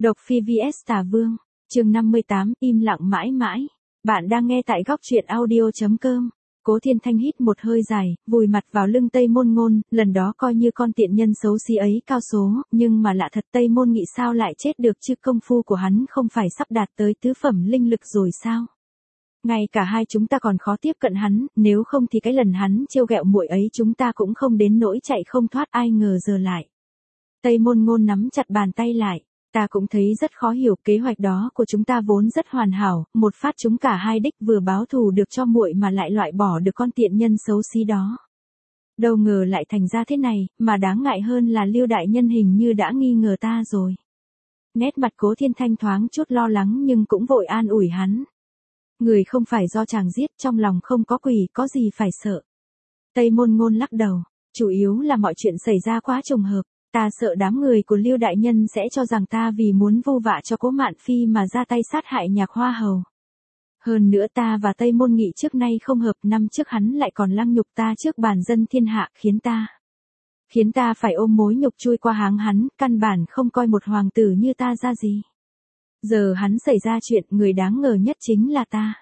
Độc Phi vs Tà Vương, chương 58, im lặng mãi mãi. Bạn đang nghe tại góc truyện audio.com. Cố Thiên Thanh hít một hơi dài, vùi mặt vào lưng Tây Môn Ngôn, lần đó coi như con tiện nhân xấu xí ấy cao số, nhưng mà lạ thật Tây Môn Nghị sao lại chết được chứ, công phu của hắn không phải sắp đạt tới tứ phẩm linh lực rồi sao? Ngay cả hai chúng ta còn khó tiếp cận hắn, nếu không thì cái lần hắn trêu ghẹo muội ấy chúng ta cũng không đến nỗi chạy không thoát, ai ngờ giờ lại. Tây Môn Ngôn nắm chặt bàn tay lại. Ta cũng thấy rất khó hiểu, kế hoạch đó của chúng ta vốn rất hoàn hảo, một phát chúng cả hai đích, vừa báo thù được cho muội mà lại loại bỏ được con tiện nhân xấu xí đó. Đâu ngờ lại thành ra thế này, mà đáng ngại hơn là Lưu đại nhân hình như đã nghi ngờ ta rồi. Nét mặt Cố Thiên Thanh thoáng chút lo lắng nhưng cũng vội an ủi hắn. Người không phải do chàng giết, trong lòng không có quỷ, có gì phải sợ. Tây Môn Ngôn lắc đầu, chủ yếu là mọi chuyện xảy ra quá trùng hợp. Ta sợ đám người của Lưu đại nhân sẽ cho rằng ta vì muốn vu vạ cho Cố Mạn Phi mà ra tay sát hại Nhạc Hoa Hầu. Hơn nữa ta và Tây Môn Nghị trước nay không hợp, năm trước hắn lại còn lăng nhục ta trước bàn dân thiên hạ, khiến ta phải ôm mối nhục chui qua háng hắn, căn bản không coi một hoàng tử như ta ra gì. Giờ hắn xảy ra chuyện, người đáng ngờ nhất chính là ta.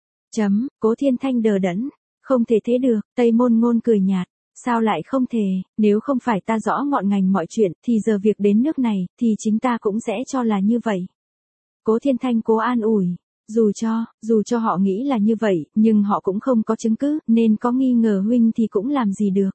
Cố Thiên Thanh đờ đẫn, không thể thế được, Tây Môn Ngôn cười nhạt. Sao lại không thể, nếu không phải ta rõ ngọn ngành mọi chuyện, thì giờ việc đến nước này, thì chính ta cũng sẽ cho là như vậy. Cố Thiên Thanh cố an ủi, dù cho họ nghĩ là như vậy, nhưng họ cũng không có chứng cứ, nên có nghi ngờ huynh thì cũng làm gì được.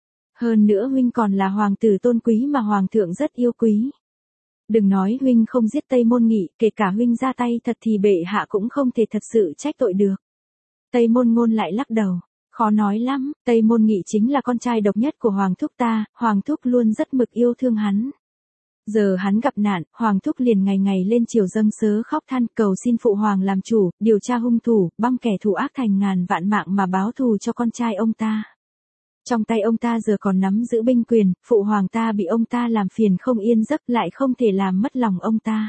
Hơn nữa huynh còn là hoàng tử tôn quý mà hoàng thượng rất yêu quý. Đừng nói huynh không giết Tây Môn Nghị, kể cả huynh ra tay thật thì bệ hạ cũng không thể thật sự trách tội được. Tây Môn Ngôn lại lắc đầu. Khó nói lắm, Tây Môn Nghị chính là con trai độc nhất của Hoàng Thúc ta, Hoàng Thúc luôn rất mực yêu thương hắn. Giờ hắn gặp nạn, Hoàng Thúc liền ngày ngày lên triều dâng sớ khóc than cầu xin Phụ Hoàng làm chủ, điều tra hung thủ, băm kẻ thù ác thành ngàn vạn mạng mà báo thù cho con trai ông ta. Trong tay ông ta giờ còn nắm giữ binh quyền, Phụ Hoàng ta bị ông ta làm phiền không yên giấc, lại không thể làm mất lòng ông ta.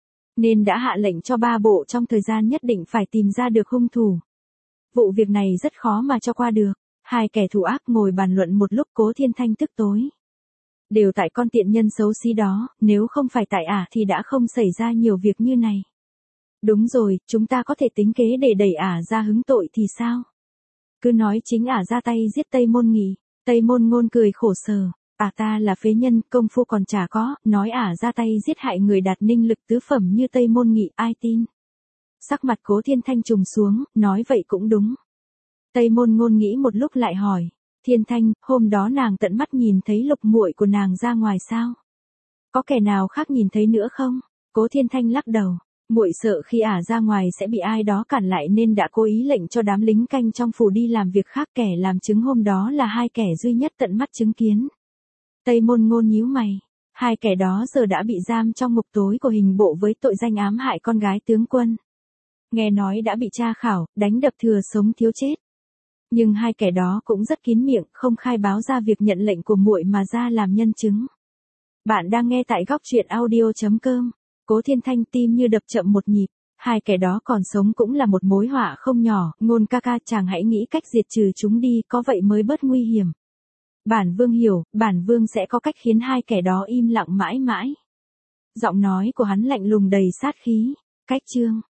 Nên đã hạ lệnh cho ba bộ trong thời gian nhất định phải tìm ra được hung thủ. Vụ việc này rất khó mà cho qua được. Hai kẻ thù ác ngồi bàn luận một lúc, Cố Thiên Thanh tức tối. Đều tại con tiện nhân xấu xí đó, nếu không phải tại ả thì đã không xảy ra nhiều việc như này. Đúng rồi, chúng ta có thể tính kế để đẩy ả ra hứng tội thì sao? Cứ nói chính ả ra tay giết Tây Môn Nghị. Tây Môn Ngôn cười khổ sở. Ta là phế nhân, công phu còn chả có, nói ả ra tay giết hại người đạt ninh lực tứ phẩm như Tây Môn Nghị, ai tin? Sắc mặt Cố Thiên Thanh trùng xuống, nói vậy cũng đúng. Tây Môn Ngôn nghĩ một lúc lại hỏi, Thiên Thanh, hôm đó nàng tận mắt nhìn thấy Lục muội của nàng ra ngoài sao? Có kẻ nào khác nhìn thấy nữa không? Cố Thiên Thanh lắc đầu, muội sợ khi ả ra ngoài sẽ bị ai đó cản lại nên đã cố ý lệnh cho đám lính canh trong phủ đi làm việc khác, kẻ làm chứng hôm đó là hai kẻ duy nhất tận mắt chứng kiến. Tây Môn Ngôn nhíu mày, hai kẻ đó giờ đã bị giam trong ngục tối của hình bộ với tội danh ám hại con gái tướng quân. Nghe nói đã bị tra khảo, đánh đập thừa sống thiếu chết. Nhưng hai kẻ đó cũng rất kín miệng, không khai báo ra việc nhận lệnh của muội mà ra làm nhân chứng. Bạn đang nghe tại góc truyện audio.com. Cố Thiên Thanh tim như đập chậm một nhịp. Hai kẻ đó còn sống cũng là một mối họa không nhỏ, Ngôn ca ca chàng hãy nghĩ cách diệt trừ chúng đi, có vậy mới bớt nguy hiểm. Bản vương hiểu, bản vương sẽ có cách khiến hai kẻ đó im lặng mãi mãi. Giọng nói của hắn lạnh lùng đầy sát khí. Cách chương